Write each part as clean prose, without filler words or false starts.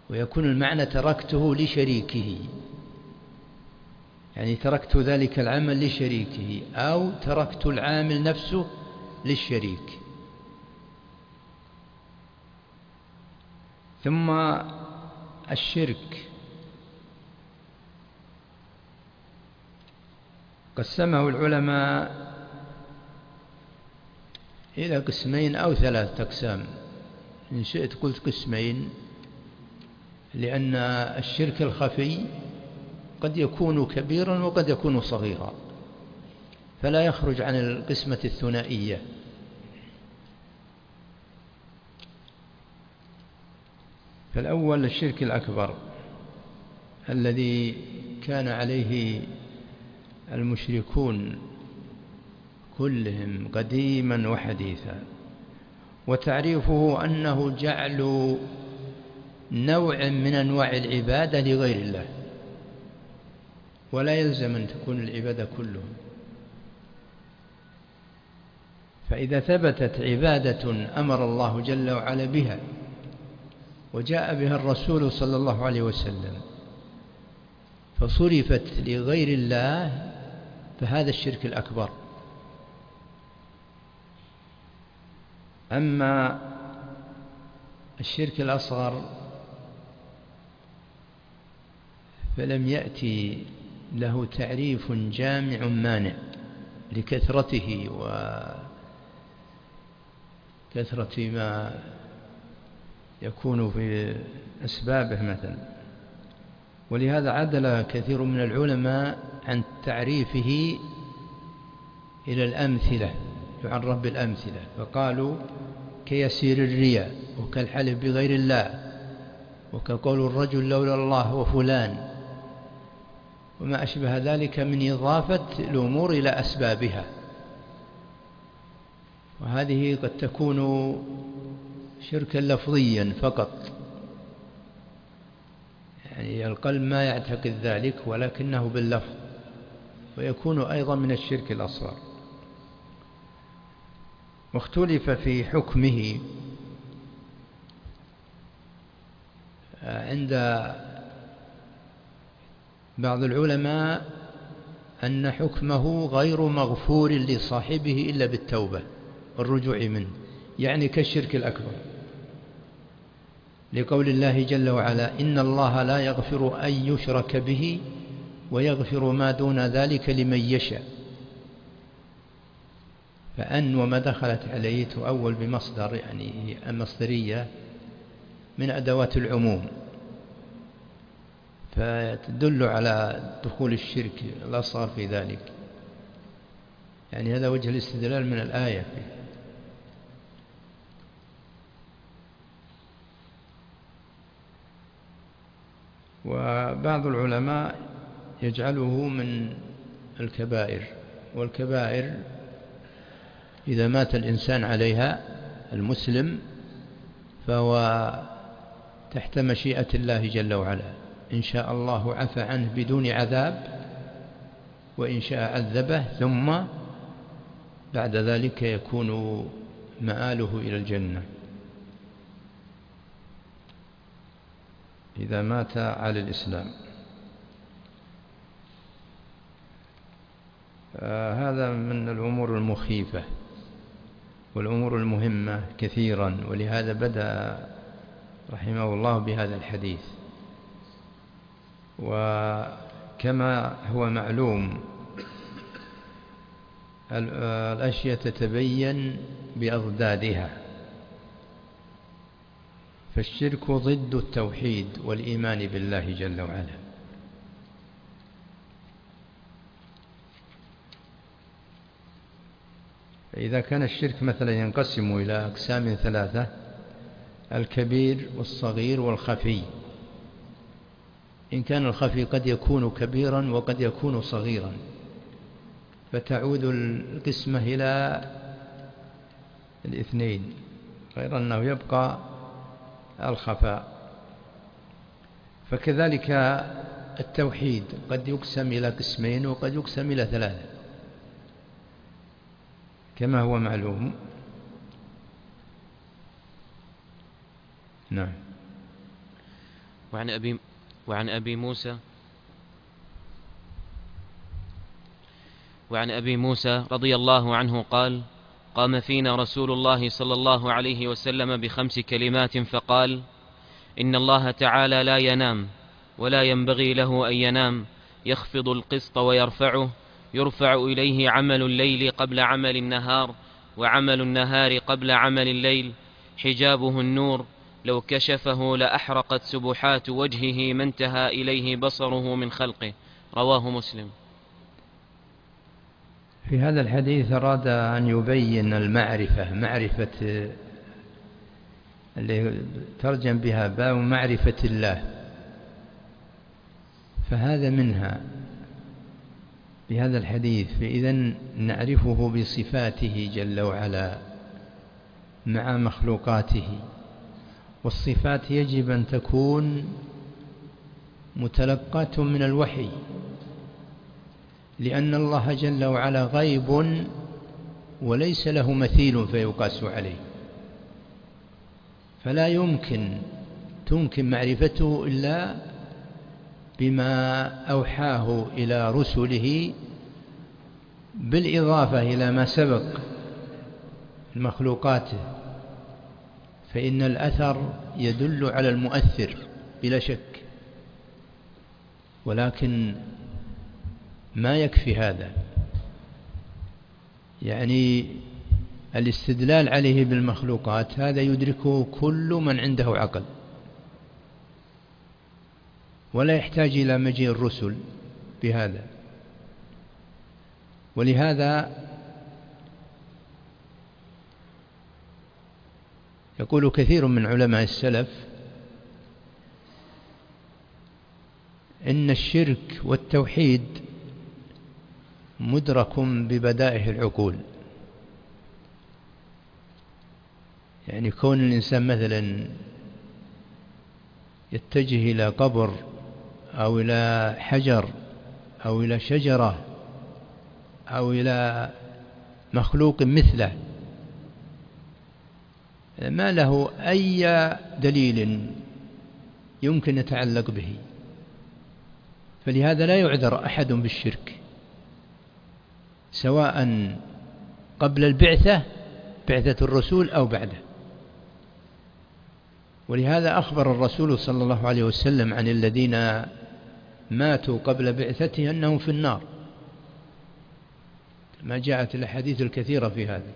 ويكون المعنى تركته لشريكه، يعني تركت ذلك العمل لشريكه، أو تركت العامل نفسه للشريك. ثم الشرك قسمه العلماء إلى قسمين أو 3 أقسام، إن شئت قلت قسمين، لأن الشرك الخفي قد يكون كبيرا وقد يكون صغيرا، فلا يخرج عن القسمة الثنائية. فالأول الشرك الأكبر الذي كان عليه المشركون كلهم قديما وحديثا، وتعريفه أنه جعل نوع من أنواع العبادة لغير الله، ولا يلزم أن تكون العبادة كلها. فإذا ثبتت عبادة أمر الله جل وعلا بها وجاء بها الرسول صلى الله عليه وسلم فصرفت لغير الله، فهذا الشرك الأكبر. أما الشرك الأصغر فلم يأتي له تعريف جامع مانع لكثرته وكثرة ما يكون في أسبابه مثلا، ولهذا عدل كثير من العلماء عن تعريفه إلى الأمثلة، يعرف بالأمثلة، فقالوا كيسير الرياء، وكالحلف بغير الله، وكقول الرجل لولا الله وفلان، وما أشبه ذلك من إضافة الأمور إلى أسبابها. وهذه قد تكون شركا لفظيا فقط، يعني القلب ما يعتقد ذلك ولكنه باللفظ، ويكون أيضا من الشرك الأصغر. واختلف في حكمه عند بعض العلماء أن حكمه غير مغفور لصاحبه إلا بالتوبة والرجوع منه، يعني كالشرك الأكبر، لقول الله جل وعلا إن الله لا يغفر أن يشرك به ويغفر ما دون ذلك لمن يشاء. فأن وما دخلت عليه تؤول بمصدر، يعني المصدرية من أدوات العموم، فتدل على دخول الشرك الأصغر في ذلك، يعني هذا وجه الاستدلال من الآية. وبعض العلماء يجعله من الكبائر، والكبائر إذا مات الإنسان عليها المسلم فهو تحت مشيئة الله جل وعلا، إن شاء الله عفى عنه بدون عذاب، وإن شاء عذبه، ثم بعد ذلك يكون مآله إلى الجنة إذا مات على الإسلام. هذا من الأمور المخيفة والأمور المهمة كثيرا، ولهذا بدأ رحمه الله بهذا الحديث. وكما هو معلوم الأشياء تتبين بأضدادها، فالشرك ضد التوحيد والإيمان بالله جل وعلا. فإذا كان الشرك مثلا ينقسم إلى أقسام 3: الكبير والصغير والخفي. إن كان الخفي قد يكون كبيرا وقد يكون صغيرا، فتعود القسمة إلى الاثنين، غير أنه يبقى الخفاء. فكذلك التوحيد قد يقسم إلى قسمين وقد يقسم إلى 3 كما هو معلوم. نعم. وعن أبي وعن أبي موسى وعن أبي موسى رضي الله عنه قال: قام فينا رسول الله صلى الله عليه وسلم بخمس كلمات فقال: إن الله تعالى لا ينام ولا ينبغي له أن ينام، يخفض القسط ويرفعه، يرفع إليه عمل الليل قبل عمل النهار، وعمل النهار قبل عمل الليل، حجابه النور، لو كشفه لأحرقت سبحات وجهه ما انتهى إليه بصره من خلقه. رواه مسلم. في هذا الحديث أراد أن يبين معرفة اللي ترجم بها باب معرفة الله، فهذا منها بهذا الحديث. فإذا نعرفه بصفاته جل وعلا مع مخلوقاته، والصفات يجب أن تكون متلقاة من الوحي، لأن الله جل وعلا غيب وليس له مثيل فيقاس عليه، فلا تمكن معرفته إلا بما أوحاه إلى رسله، بالإضافة إلى ما سبق مخلوقاته، فإن الأثر يدل على المؤثر بلا شك، ولكن ما يكفي هذا، يعني الاستدلال عليه بالمخلوقات هذا يدركه كل من عنده عقل، ولا يحتاج إلى مجيء الرسل بهذا. ولهذا يقول كثير من علماء السلف إن الشرك والتوحيد مدرك ببدائه العقول. يعني كون الإنسان مثلا يتجه إلى قبر أو إلى حجر أو إلى شجرة أو إلى مخلوق مثله ما له أي دليل يمكن يتعلق به، فلهذا لا يعذر أحد بالشرك، سواء قبل البعثة، بعثة الرسول، أو بعده. ولهذا أخبر الرسول صلى الله عليه وسلم عن الذين ماتوا قبل بعثته أنهم في النار، ما جاءت الأحاديث الكثيرة في هذا.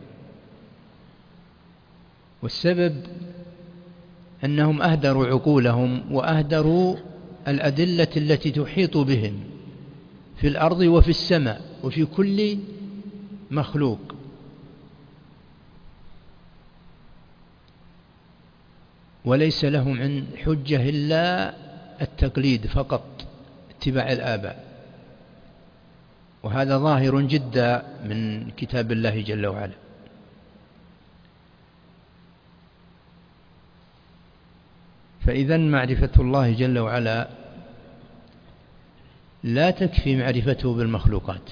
والسبب أنهم أهدروا عقولهم وأهدروا الأدلة التي تحيط بهم في الأرض وفي السماء وفي كل مخلوق. وليس لهم عن حجة إلا التقليد فقط، اتباع الآباء، وهذا ظاهر جدا من كتاب الله جل وعلا. فإذا معرفة الله جل وعلا لا تكفي معرفته بالمخلوقات،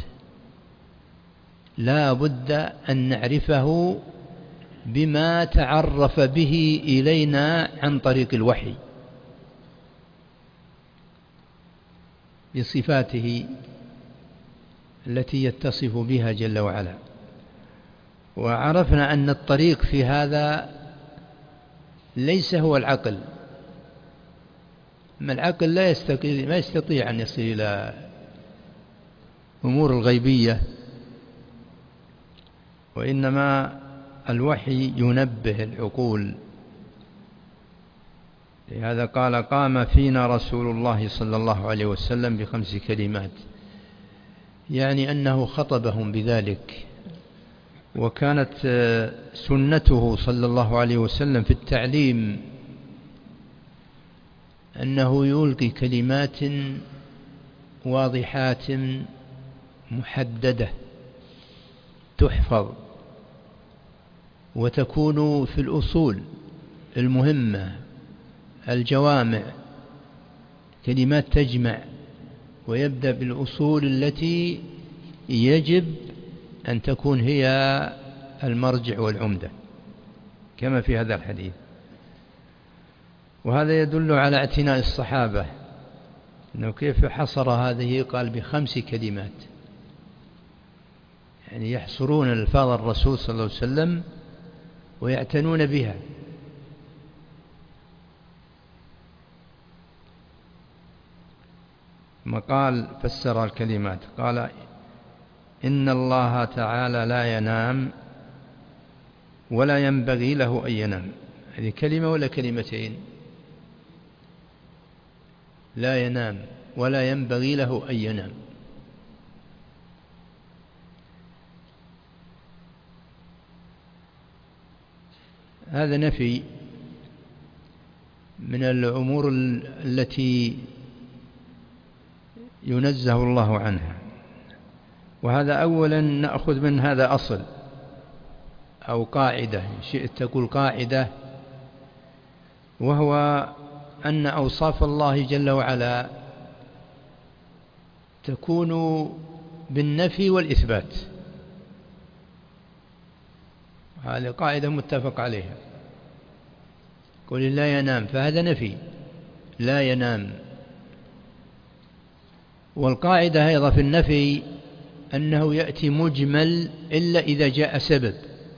لا بد أن نعرفه بما تعرف به إلينا عن طريق الوحي، بصفاته التي يتصف بها جل وعلا. وعرفنا أن الطريق في هذا ليس هو العقل، ما العقل ما يستطيع أن يصل إلى أمور الغيبية، وإنما الوحي ينبه العقول. لهذا قال: قام فينا رسول الله صلى الله عليه وسلم بخمس كلمات، يعني أنه خطبهم بذلك. وكانت سنته صلى الله عليه وسلم في التعليم أنه يلقي كلمات واضحات محددة تحفظ، وتكون في الأصول المهمة الجوامع، كلمات تجمع، ويبدأ بالأصول التي يجب أن تكون هي المرجع والعمدة كما في هذا الحديث. وهذا يدل على اعتناء الصحابة، أنه كيف حصر هذه، قال ب5 كلمات، يعني يحصرون ألفاظ الرسول صلى الله عليه وسلم ويعتنون بها. ما قال فسر الكلمات، قال إن الله تعالى لا ينام ولا ينبغي له أن ينام. هذه كلمة ولا كلمتين؟ لا ينام ولا ينبغي له أن ينام. هذا نفي من الأمور التي ينزه الله عنها. وهذا أولا نأخذ من هذا أصل أو قاعدة، إن شئت تقول قاعدة، وهو أن أوصاف الله جل وعلا تكون بالنفي والإثبات. هذه قاعدة متفق عليها. قل لا ينام، فهذا نفي، لا ينام. والقاعدة أيضا في النفي أنه يأتي مجمل إلا إذا جاء سبب.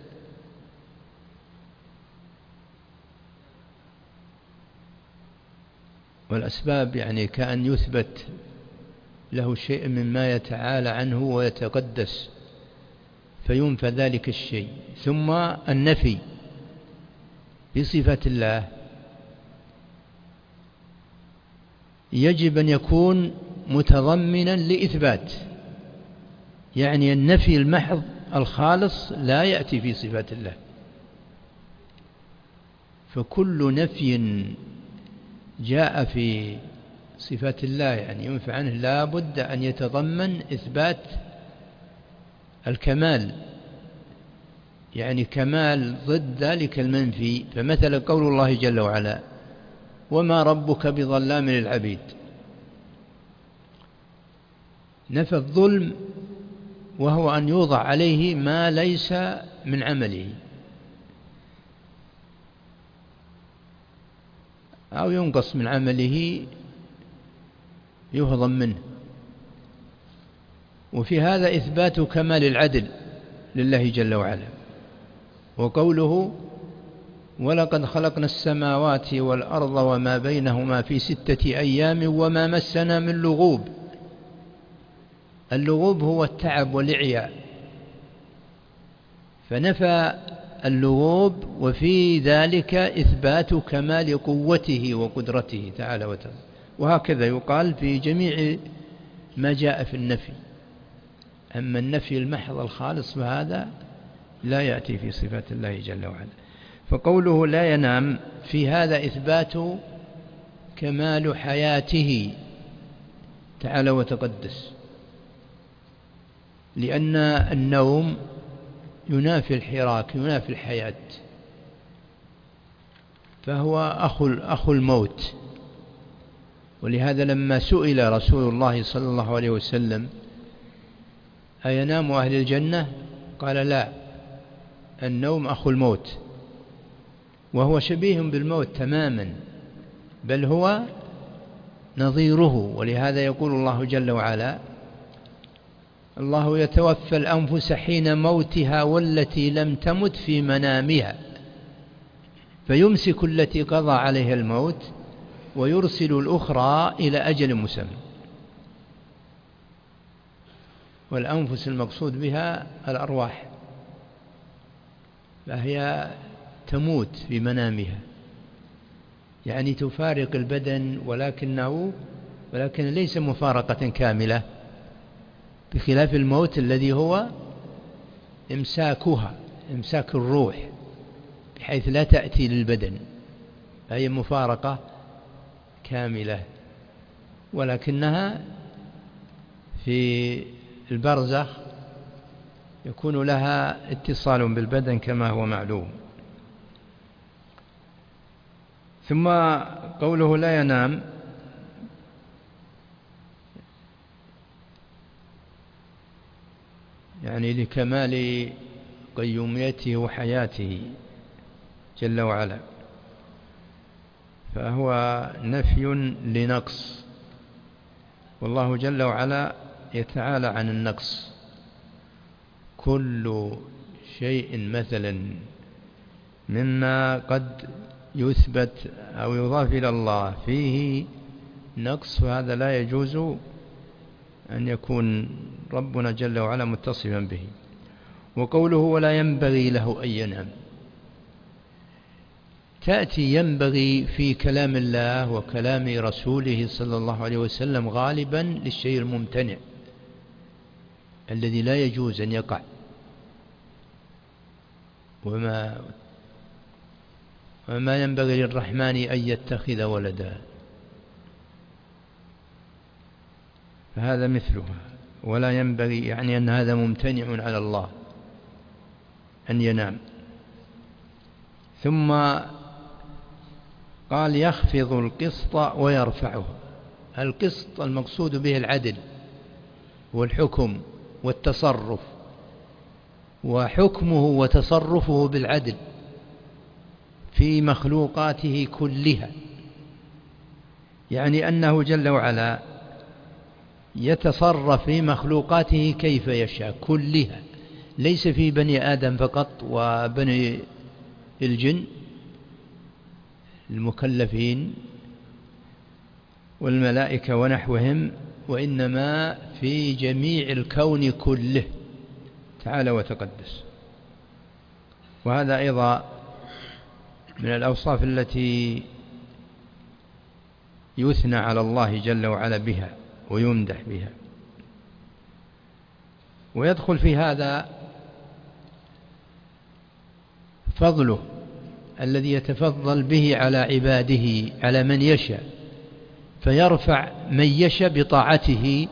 والأسباب يعني كأن يثبت له شيء مما يتعالى عنه ويتقدس فينفى ذلك الشيء. ثم النفي بصفة الله يجب أن يكون متضمنا لإثبات، يعني النفي المحض الخالص لا يأتي في صفات الله. فكل نفي جاء في صفات الله يعني ينفى عنه لا بد أن يتضمن إثبات الكمال، يعني كمال ضد ذلك المنفي. فمثلا قول الله جل وعلا وما ربك بظلام للعبيد، نفى الظلم وهو أن يوضع عليه ما ليس من عمله أو ينقص من عمله يهضم منه. وفي هذا إثبات كمال العدل لله جل وعلا. وقوله ولقد خلقنا السماوات والأرض وما بينهما في 6 أيام وما مسنا من لغوب. اللغوب هو التعب والإعياء، فنفى اللغوب وفي ذلك إثبات كمال قوته وقدرته تعالى وتعالى. وهكذا يقال في جميع ما جاء في النفي. أما النفي المحض الخالص فهذا لا يأتي في صفات الله جل وعلا. فقوله لا ينام في هذا إثبات كمال حياته تعالى وتقدس، لأن النوم ينافي الحراك، ينافي الحياة، فهو أخو الموت. ولهذا لما سئل رسول الله صلى الله عليه وسلم أينام أهل الجنة قال لا، النوم أخو الموت، وهو شبيه بالموت تماما، بل هو نظيره. ولهذا يقول الله جل وعلا الله يتوفى الأنفس حين موتها والتي لم تمت في منامها فيمسك التي قضى عليها الموت ويرسل الأخرى إلى أجل مسمى. والأنفس المقصود بها الأرواح، فهي تموت في منامها، يعني تفارق البدن، ولكن ليس مفارقة كاملة، بخلاف الموت الذي هو إمساكها، إمساك الروح بحيث لا تأتي للبدن، فهي مفارقة كاملة، ولكنها في البرزخ يكون لها اتصال بالبدن كما هو معلوم. ثم قوله لا ينام يعني لكمال قيوميته وحياته جل وعلا. فهو نفي لنقص، والله جل وعلا يتعالى عن النقص. كل شيء مثلا مما قد يثبت أو يضاف إلى الله فيه نقص، فهذا لا يجوز أن يكون ربنا جل وعلا متصفا به. وقوله ولا ينبغي له أن ينام، تأتي ينبغي في كلام الله وكلام رسوله صلى الله عليه وسلم غالبا للشيء الممتنع الذي لا يجوز أن يقع. وما ينبغي للرحمن أن يتخذ ولدا، فهذا مثلها. ولا ينبغي يعني أن هذا ممتنع على الله أن ينام. ثم قال يخفض القسط ويرفعه. القسط المقصود به العدل والحكم والتصرف، وحكمه وتصرفه بالعدل في مخلوقاته كلها، يعني أنه جل وعلا يتصرف في مخلوقاته كيف يشاء كلها، ليس في بني آدم فقط وبني الجن المكلفين والملائكة ونحوهم، وإنما في جميع الكون كله تعالى وتقدس. وهذا أيضا من الأوصاف التي يثنى على الله جل وعلا بها ويمدح بها. ويدخل في هذا فضله الذي يتفضل به على عباده على من يشاء، فيرفع من يشاء بطاعته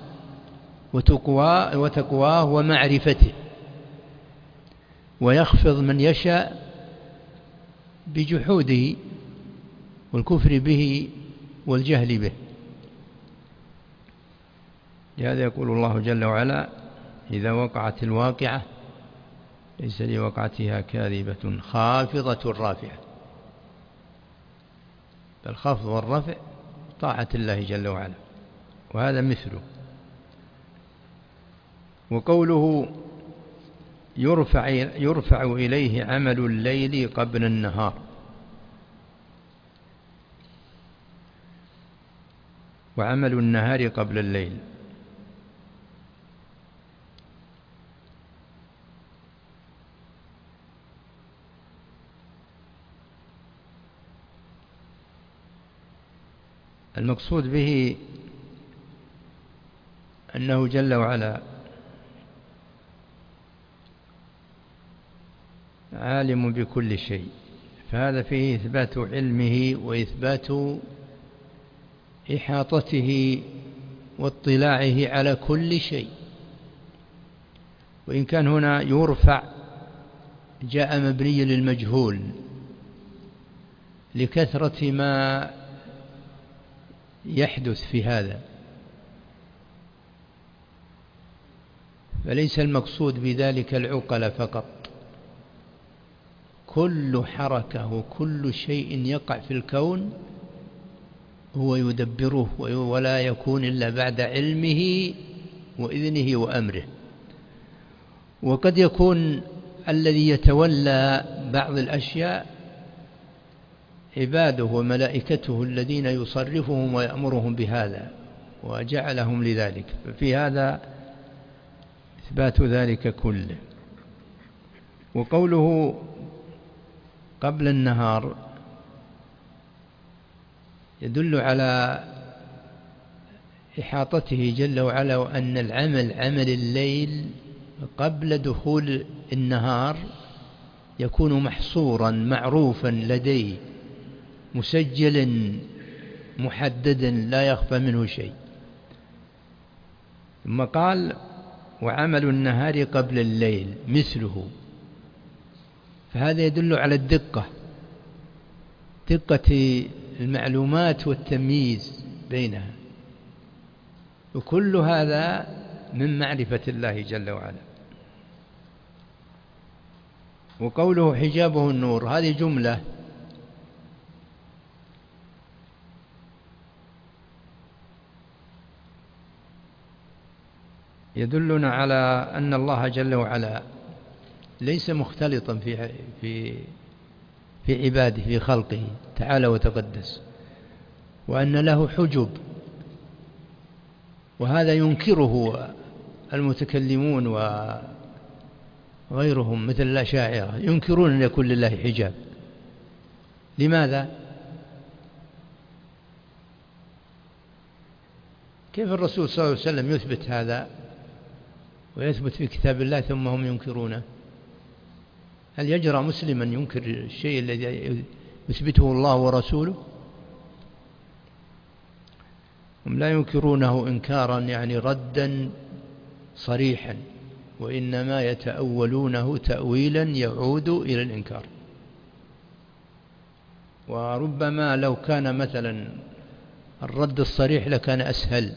وتقواه ومعرفته، ويخفض من يشاء بجحوده والكفر به والجهل به. لهذا يقول الله جل وعلا إذا وقعت الواقعة ليس لوقعتها كاذبة خافضة رافعة. فالخفض والرفع طاعة الله جل وعلا، وهذا مثله. وقوله يرفع إليه عمل الليل قبل النهار. وعمل النهار قبل الليل. المقصود به أنه جل وعلا عالم بكل شيء، فهذا فيه إثبات علمه وإثبات إحاطته واطلاعه على كل شيء. وإن كان هنا يرفع جاء مبني للمجهول لكثرة ما يحدث في هذا، فليس المقصود بذلك العقل فقط، كل حركة وكل شيء يقع في الكون هو يدبره ولا يكون إلا بعد علمه وإذنه وأمره. وقد يكون الذي يتولى بعض الأشياء عباده وملائكته الذين يصرفهم ويأمرهم بهذا وجعلهم لذلك، ففي هذا إثبات ذلك كله. وقوله قبل النهار يدل على إحاطته جل وعلا، وأن العمل عمل الليل قبل دخول النهار يكون محصورا معروفا لديه مسجلا محددا لا يخفى منه شيء. ثم قال وعمل النهار قبل الليل مثله، فهذا يدل على الدقة، دقة المعلومات والتمييز بينها، وكل هذا من معرفة الله جل وعلا. وقوله حجابه النور، هذه جملة يدلنا على أن الله جل وعلا ليس مختلطا في عباده، في خلقه تعالى وتقدس، وأن له حجب، وهذا ينكره المتكلمون وغيرهم مثل الأشاعرة، ينكرون أن يكون لله حجاب. لماذا؟ كيف الرسول صلى الله عليه وسلم يثبت هذا ويثبت في كتاب الله ثم هم ينكرونه؟ هل يجرى مسلما ينكر الشيء الذي يثبته الله ورسوله؟ هم لا ينكرونه إنكارا يعني ردا صريحا، وإنما يتأولونه تأويلا يعود إلى الإنكار. وربما لو كان مثلا الرد الصريح لكان أسهل،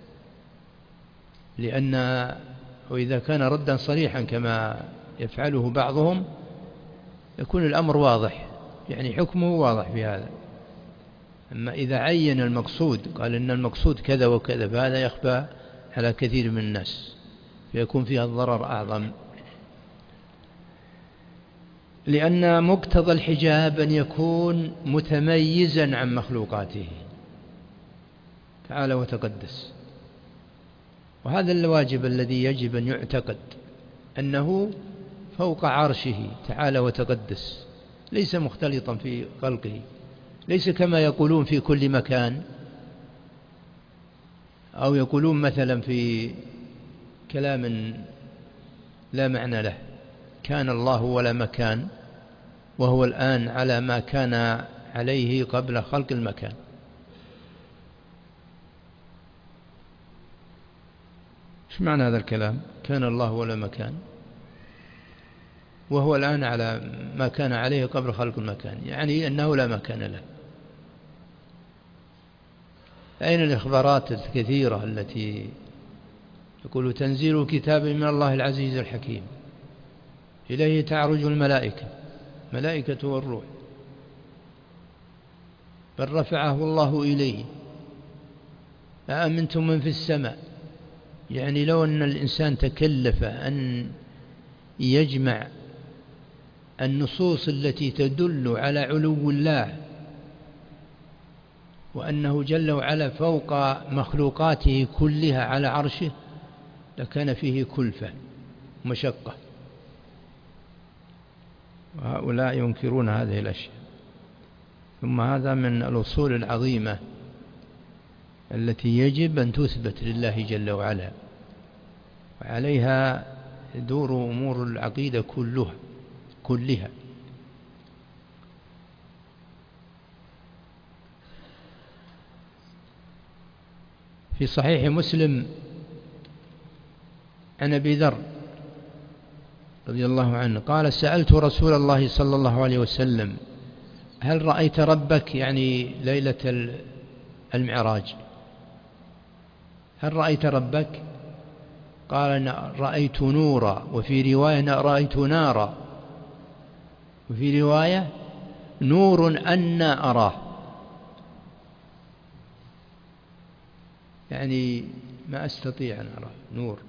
وإذا كان ردا صريحا كما يفعله بعضهم يكون الأمر واضح، يعني حكمه واضح في هذا. أما إذا عين المقصود قال إن المقصود كذا وكذا فهذا يخفى على كثير من الناس فيكون فيها الضرر أعظم. لأن مقتضى الحجاب أن يكون متميزا عن مخلوقاته تعالى وتقدس، وهذا الواجب الذي يجب أن يعتقد أنه فوق عرشه تعالى وتقدس، ليس مختلطا في خلقه، ليس كما يقولون في كل مكان، أو يقولون مثلا في كلام لا معنى له: كان الله ولا مكان، وهو الآن على ما كان عليه قبل خلق المكان. إيش معنى هذا الكلام؟ كان الله ولا مكان وهو الآن على ما كان عليه قبل خلق المكان، يعني أنه لا مكان له. أين الإخبارات الكثيرة التي يقول تنزيل كتاب من الله العزيز الحكيم إليه تعرج الملائكة، ملائكة والروح، بل رفعه الله إليه، أأمنتم من في السماء. يعني لو أن الإنسان تكلف أن يجمع النصوص التي تدل على علو الله وأنه جل وعلا فوق مخلوقاته كلها على عرشه لكان فيه كلفة مشقة، وهؤلاء ينكرون هذه الأشياء. ثم هذا من الأصول العظيمة التي يجب أن تثبت لله جل وعلا، وعليها دور أمور العقيدة كلها. في صحيح مسلم عن أبي ذر رضي الله عنه قال: سألت رسول الله صلى الله عليه وسلم: هل رأيت ربك؟ يعني ليلة المعراج، هل رأيت ربك؟ قال: رأيت نورا، وفي رواية رأيت نارا، وفي رواية نور أنا أراه، يعني ما أستطيع أن أراه، نور.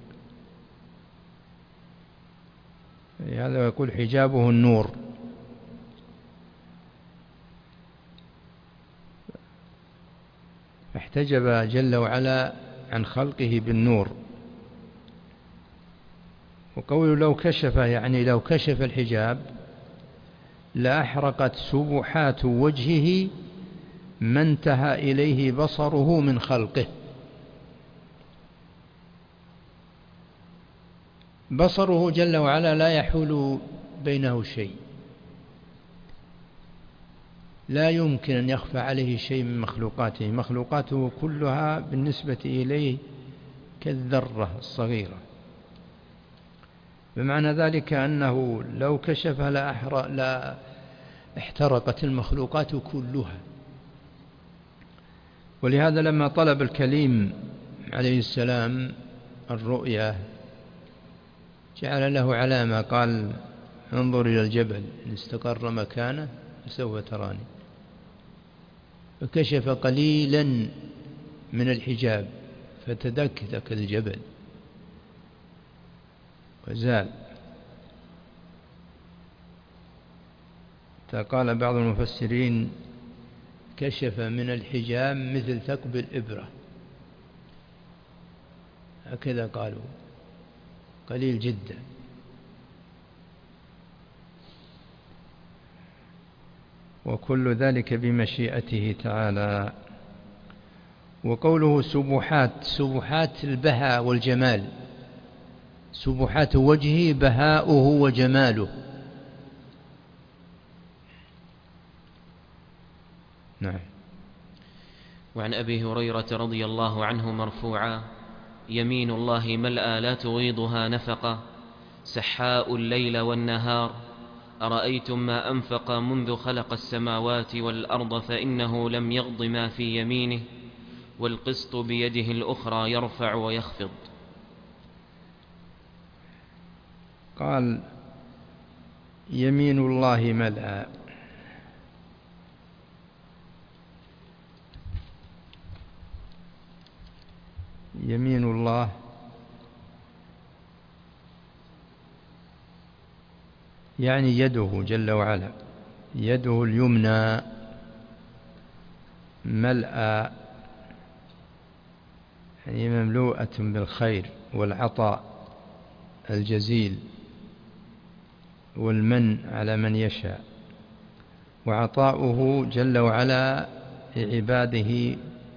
هذا يقول حجابه النور. فاحتجب جل وعلا عن خلقه بالنور. وقوله لو كشف، يعني لو كشف الحجاب لأحرقت سبحات وجهه ما انتهى إليه بصره من خلقه. بصره جل وعلا لا يحول بينه شيء، لا يمكن أن يخفى عليه شيء من مخلوقاته، مخلوقاته كلها بالنسبة إليه كالذرة الصغيرة. بمعنى ذلك أنه لو كشف لا احترقت المخلوقات كلها. ولهذا لما طلب الكليم عليه السلام الرؤيا جعل له علامة، قال: انظر إلى الجبل إن استقر مكانه فسوف تراني. فكشف قليلا من الحجاب فتدكدك الجبل، فزال. قال بعض المفسرين كشف من الحجاب مثل ثقب الإبرة، هكذا قالوا، قليل جدا. وكل ذلك بمشيئته تعالى. وقوله سبحات، سبحات البهاء والجمال، سبحات وجهه بهاؤه وجماله. نعم. وعن أبي هريرة رضي الله عنه مرفوعا: يمين الله ملأى لا تغيضها نفقة، سحاء الليل والنهار، أرأيتم ما أنفق منذ خلق السماوات والأرض فإنه لم يغض ما في يمينه، والقسط بيده الأخرى يرفع ويخفض. قال يمين الله ملأى، يمين الله يعني يده جل وعلا، يده اليمنى ملأى يعني مملوءة بالخير والعطاء الجزيل والمن على من يشاء. وعطاؤه جل وعلا لعباده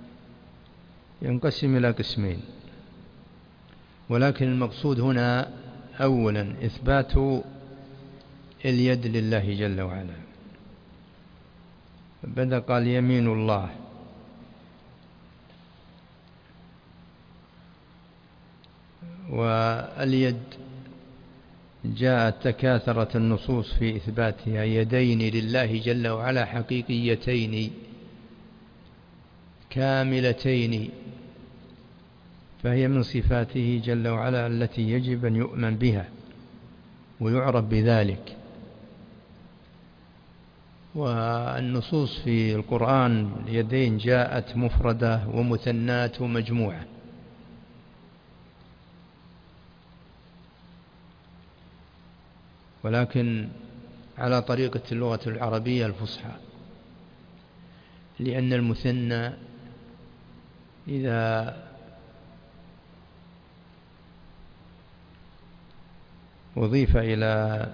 ينقسم إلى قسمين، ولكن المقصود هنا أولا إثبات اليد لله جل وعلا. بدأ قال يمين الله، واليد جاءت تكاثرت النصوص في إثباتها، يدين لله جل وعلا حقيقيتين كاملتين، فهي من صفاته جل وعلا التي يجب أن يؤمن بها ويعرف بذلك. والنصوص في القرآن اليدين جاءت مفردة ومثنات ومجموعة، ولكن على طريقة اللغة العربية الفصحى، لأن المثنى إذا أضيف إلى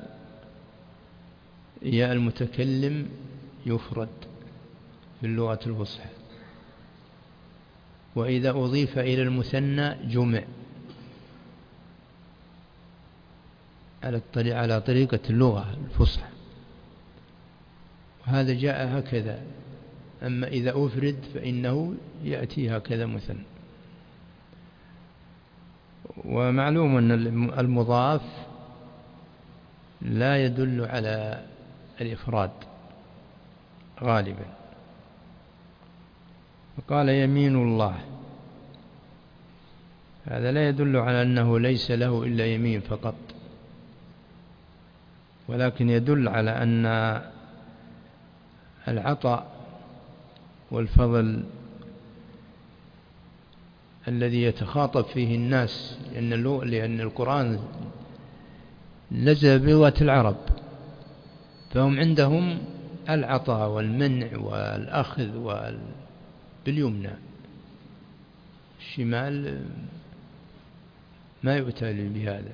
ياء المتكلم يفرد في اللغة الفصحى، وإذا أضيف إلى المثنى جمع على طريقة اللغة الفصحى، وهذا جاء هكذا. أما إذا أفرد فإنه يأتي هكذا مثنى. ومعلوم أن المضاف لا يدل على الإفراد غالبا. فقال يمين الله، هذا لا يدل على أنه ليس له إلا يمين فقط، ولكن يدل على أن العطاء والفضل الذي يتخاطب فيه الناس، لأن القرآن نزل بلغة العرب، فهم عندهم العطاء والمنع والأخذ باليمنى، الشمال ما يؤتى بهذا.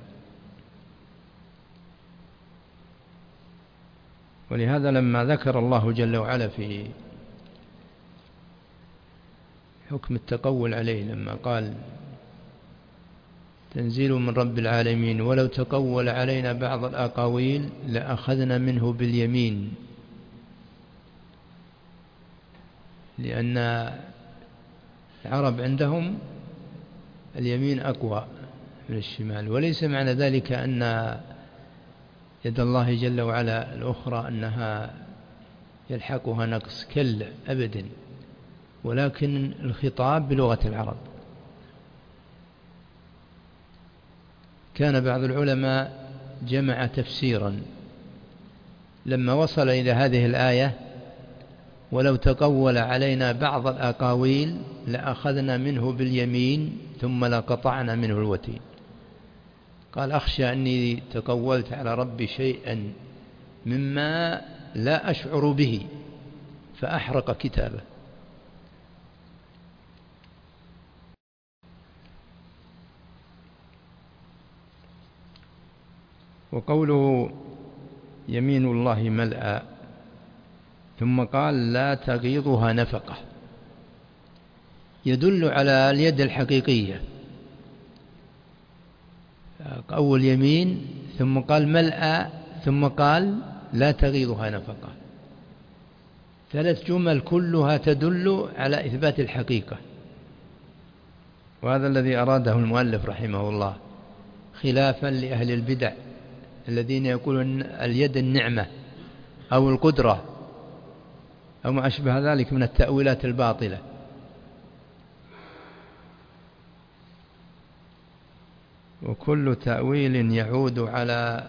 ولهذا لما ذكر الله جل وعلا في حكم التقول عليه، لما قال تنزيل من رب العالمين ولو تقول علينا بعض الأقاويل لأخذنا منه باليمين، لأن العرب عندهم اليمين أقوى من الشمال. وليس معنى ذلك أن يد الله جل وعلا الأخرى أنها يلحقها نقص، كلا أبدا، ولكن الخطاب بلغة العرب. كان بعض العلماء جمع تفسيرا لما وصل إلى هذه الآية ولو تقول علينا بعض الأقاويل لأخذنا منه باليمين ثم لقطعنا منه الوتين. قال أخشى أني تقولت على ربي شيئا مما لا أشعر به فأحرق كتابه. وقوله يمين الله ملأى ثم قال لا تغيضها نفقة يدل على اليد الحقيقية. أول يمين ثم قال ملأى ثم قال لا تغيضها نفقة، 3 جمل كلها تدل على إثبات الحقيقة، وهذا الذي أراده المؤلف رحمه الله، خلافا لأهل البدع الذين يقولون اليد النعمة أو القدرة أو ما أشبه ذلك من التأويلات الباطلة. وكل تأويل يعود على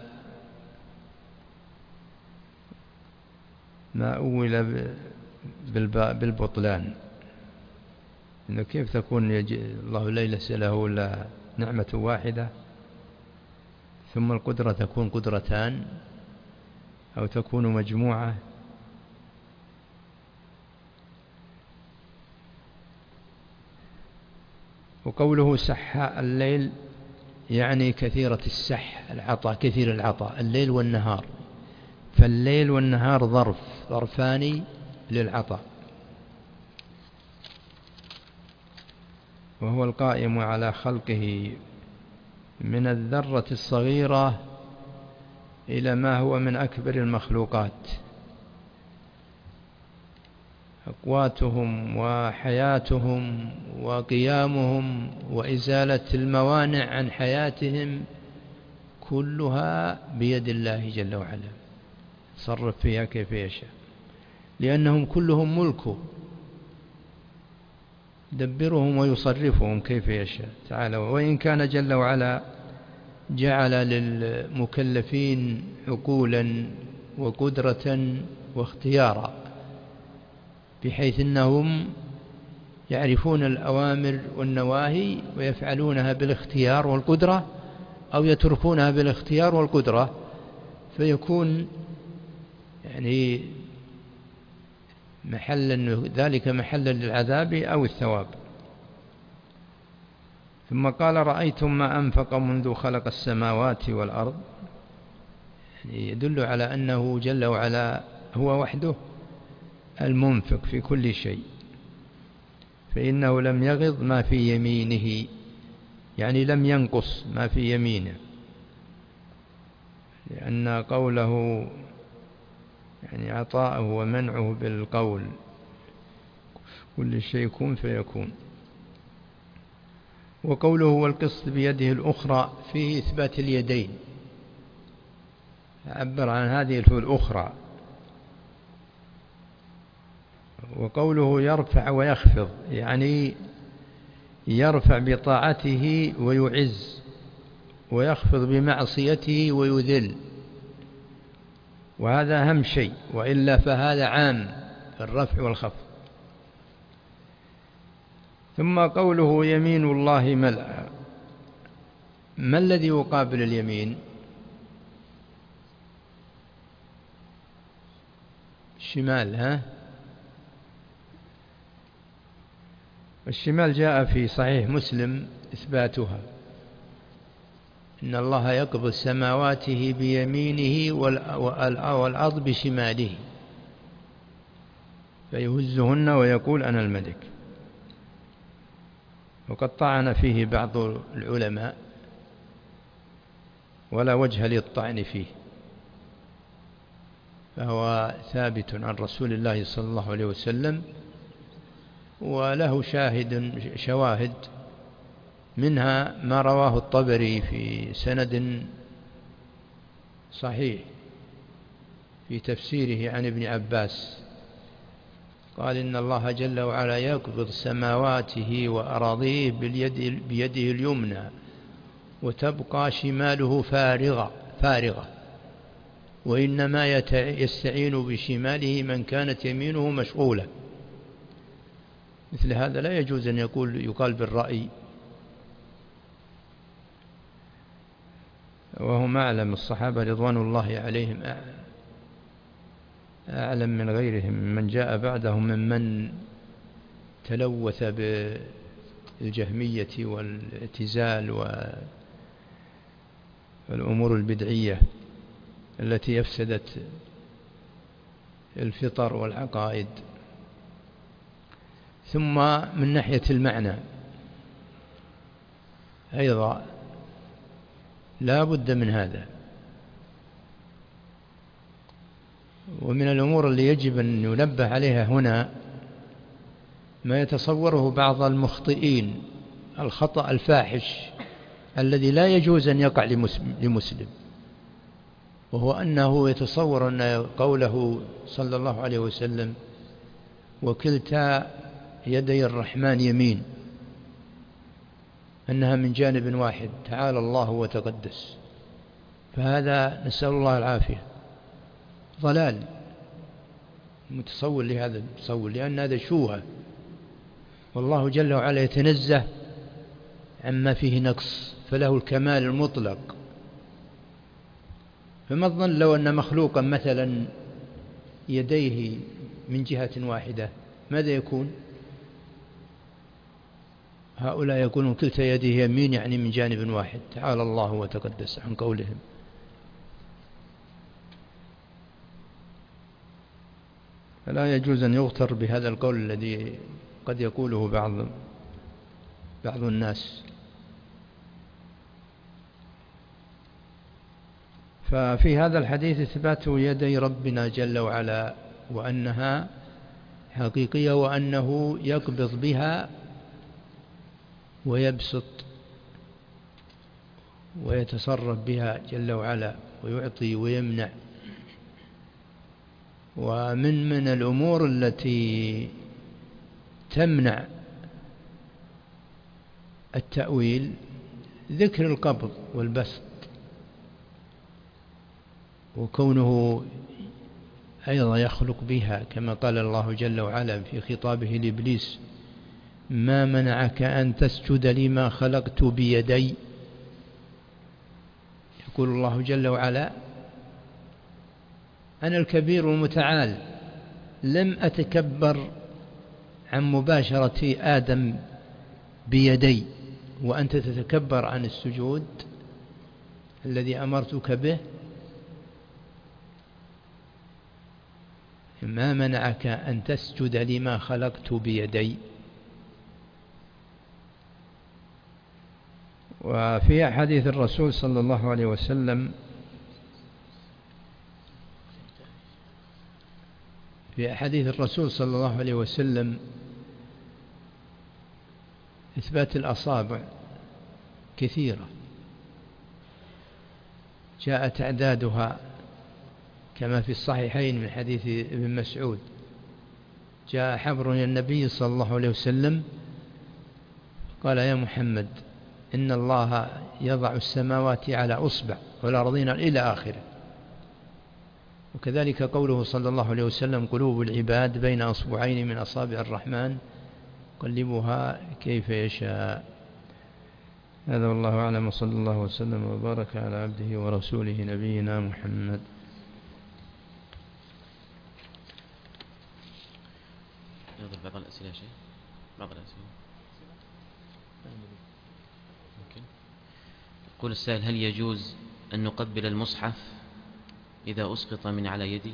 ما أول بالبطلان، إنه كيف تكون الله ليس له إلا نعمة واحدة ثم القدرة تكون قدرتان أو تكون مجموعة. وقوله سحاء الليل يعني كثيرة السح، العطاء، كثير العطاء، الليل والنهار، فالليل والنهار ظرفان للعطاء. وهو القائم على خلقه من الذرة الصغيرة إلى ما هو من أكبر المخلوقات، أقواتهم وحياتهم وقيامهم وإزالة الموانع عن حياتهم كلها بيد الله جل وعلا، صرف فيها كيف يشاء، لأنهم كلهم ملكه، يدبرهم ويصرفهم كيف يشاء تعالى. وإن كان جل وعلا جعل للمكلفين عقولا وقدرة واختيارا، بحيث أنهم يعرفون الأوامر والنواهي ويفعلونها بالاختيار والقدرة أو يتركونها بالاختيار والقدرة، فيكون يعني ذلك محلا للعذاب أو الثواب. ثم قال رأيتم ما أنفق منذ خلق السماوات والأرض، يعني يدل على أنه جل وعلا هو وحده المنفق في كل شيء، فإنه لم يغض ما في يمينه، يعني لم ينقص ما في يمينه، لأن قوله يعني عطاءه ومنعه بالقول، كل شيء يكون فيكون. وقوله والقسط بيده الأخرى فيه إثبات اليدين، عبر عن هذه الأخرى. وقوله يرفع ويخفض يعني يرفع بطاعته ويعز، ويخفض بمعصيته ويذل، وهذا أهم شيء، وإلا فهذا عام في الرفع والخفض. ثم قوله يمين الله ملأى، ما الذي يقابل اليمين؟ الشمال. الشمال جاء في صحيح مسلم إثباتها، إن الله يقبض سماواته بيمينه والأرض بشماله فيهزهن ويقول أنا الملك. وقد طعن فيه بعض العلماء ولا وجه للطعن فيه، فهو ثابت عن رسول الله صلى الله عليه وسلم، وله شواهد منها ما رواه الطبري في سند صحيح في تفسيره عن ابن عباس، قال إن الله جل وعلا يقبض سماواته وأراضيه بيده اليمنى وتبقى شماله فارغة، وإنما يستعين بشماله من كانت يمينه مشغولة. مثل هذا لا يجوز أن يقال بالرأي. وهم أعلم، الصحابة رضوان الله عليهم أعلم من غيرهم من جاء بعدهم ممن تلوث بالجهمية والاعتزال والأمور البدعية التي أفسدت الفطر والعقائد. ثم من ناحية المعنى أيضا لا بد من هذا. ومن الأمور اللي يجب أن ينبه عليها هنا ما يتصوره بعض المخطئين الخطأ الفاحش الذي لا يجوز أن يقع لمسلم، وهو أنه يتصور أن قوله صلى الله عليه وسلم وكلتا يدي الرحمن يمين أنها من جانب واحد تعالى الله وتقدس، فهذا نسأل الله العافية ضلال متصور لهذا التصور، لأن هذا شوهة، والله جل وعلا يتنزه عما فيه نقص فله الكمال المطلق. فما الظن لو أن مخلوقا مثلا يديه من جهة واحدة ماذا يكون؟ هؤلاء يقولون كلتا يديه يمين يعني من جانب واحد تعالى الله وتقدس عن قولهم. فلا يجوز أن يغتر بهذا القول الذي قد يقوله بعض الناس. ففي هذا الحديث إثبات يدي ربنا جل وعلا وأنها حقيقية، وأنه يقبض بها ويبسط ويتصرف بها جل وعلا ويعطي ويمنع. ومن الأمور التي تمنع التأويل ذكر القبض والبسط، وكونه أيضا يخلق بها كما قال الله جل وعلا في خطابه لإبليس ما منعك أن تسجد لما خلقت بيدي. يقول الله جل وعلا أنا الكبير المتعال لم أتكبر عن مباشرة آدم بيدي وأنت تتكبر عن السجود الذي أمرتك به. ما منعك أن تسجد لما خلقت بيدي. وفي حديث الرسول صلى الله عليه وسلم إثبات الأصابع كثيرة جاءت أعدادها كما في الصحيحين من حديث ابن مسعود جاء حبر إلى النبي صلى الله عليه وسلم قال يا محمد إن الله يضع السماوات على أصبع والأرضين إلى آخره. وكذلك قوله صلى الله عليه وسلم قلوب العباد بين أصبعين من أصابع الرحمن قلبها كيف يشاء. هذا والله أعلم، وصلى الله وسلم وبارك على عبده ورسوله نبينا محمد. بعض الأسئلة شيء بعض الأسئلة ممكن. يقول السائل هل يجوز أن نقبل المصحف إذا أسقط من على يدي؟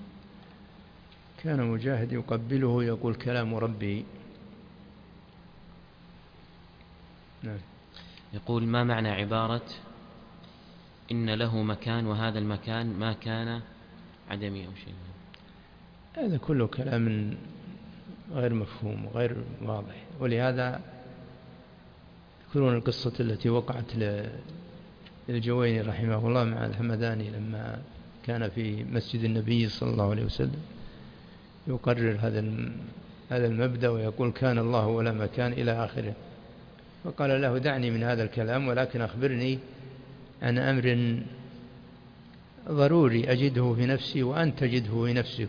كان مجاهد يقبله يقول كلام ربي. نعم. يقول ما معنى عبارة إن له مكان وهذا المكان ما كان عدمي أو شيء؟ هذا كله كلام غير مفهوم وغير واضح، ولهذا يذكرون القصة التي وقعت للجويني رحمه الله مع الحمداني لما كان في مسجد النبي صلى الله عليه وسلم يقرر هذا المبدأ ويقول كان الله ولا مكان إلى آخره. فقال له دعني من هذا الكلام ولكن أخبرني عن أمر ضروري أجده في نفسي وأنت تجده في نفسك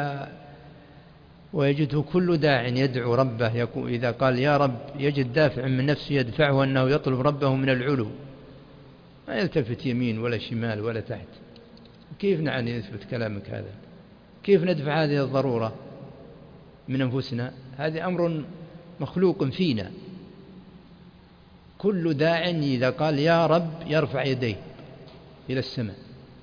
ويجده كل داع يدعو ربه. يقول إذا قال يا رب يجد دافع من نفسه يدفعه أنه يطلب ربه من العلو، ما يلتفت يمين ولا شمال ولا تحت. كيف نعني نثبت كلامك هذا؟ كيف ندفع هذه الضرورة من أنفسنا؟ هذا أمر مخلوق فينا. كل داع إذا قال يا رب يرفع يديه إلى السماء.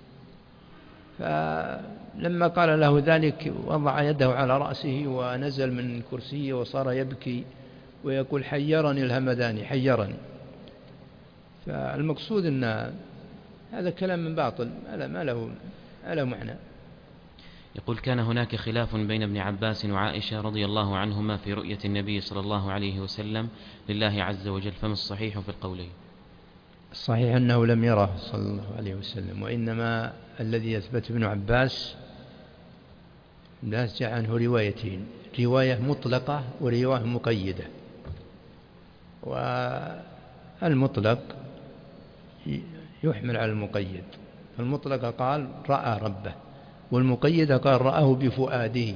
فلما قال له ذلك وضع يده على رأسه ونزل من كرسيه وصار يبكي ويقول حيرني الهمداني حيرني. فالمقصود أن هذا كلام من باطل، ما له معنى. يقول كان هناك خلاف بين ابن عباس وعائشة رضي الله عنهما في رؤية النبي صلى الله عليه وسلم لله عز وجل، فما الصحيح في القولين؟ الصحيح أنه لم يره صلى الله عليه وسلم، وإنما الذي يثبت ابن عباس جاء عنه روايتين، رواية مطلقة ورواية مقيدة. والمطلق يحمل على المقيد. المطلق قال رأى ربه، والمقيد قال رآه بفؤاده.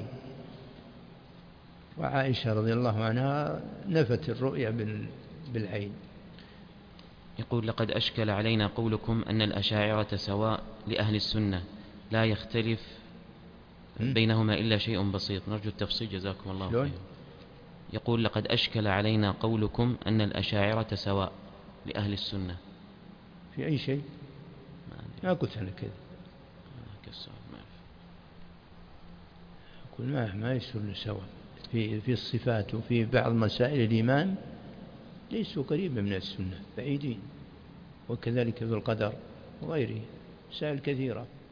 وعائشة رضي الله عنها نفت الرؤيا بالعين. يقول لقد أشكل علينا قولكم أن الأشاعرة سواء لأهل السنة لا يختلف بينهما إلا شيء بسيط، نرجو التفصيل جزاكم الله خيرا. يقول لقد أشكل علينا قولكم أن الأشاعرة سواء لأهل السنة في أي شيء؟ ما قلت أنا كذا. أقول ما يصير سواء في الصفات وفي بعض مسائل الإيمان ليسوا قريبا من السنة، بعيدين. وكذلك في القدر وغيره مسائل كثيرة.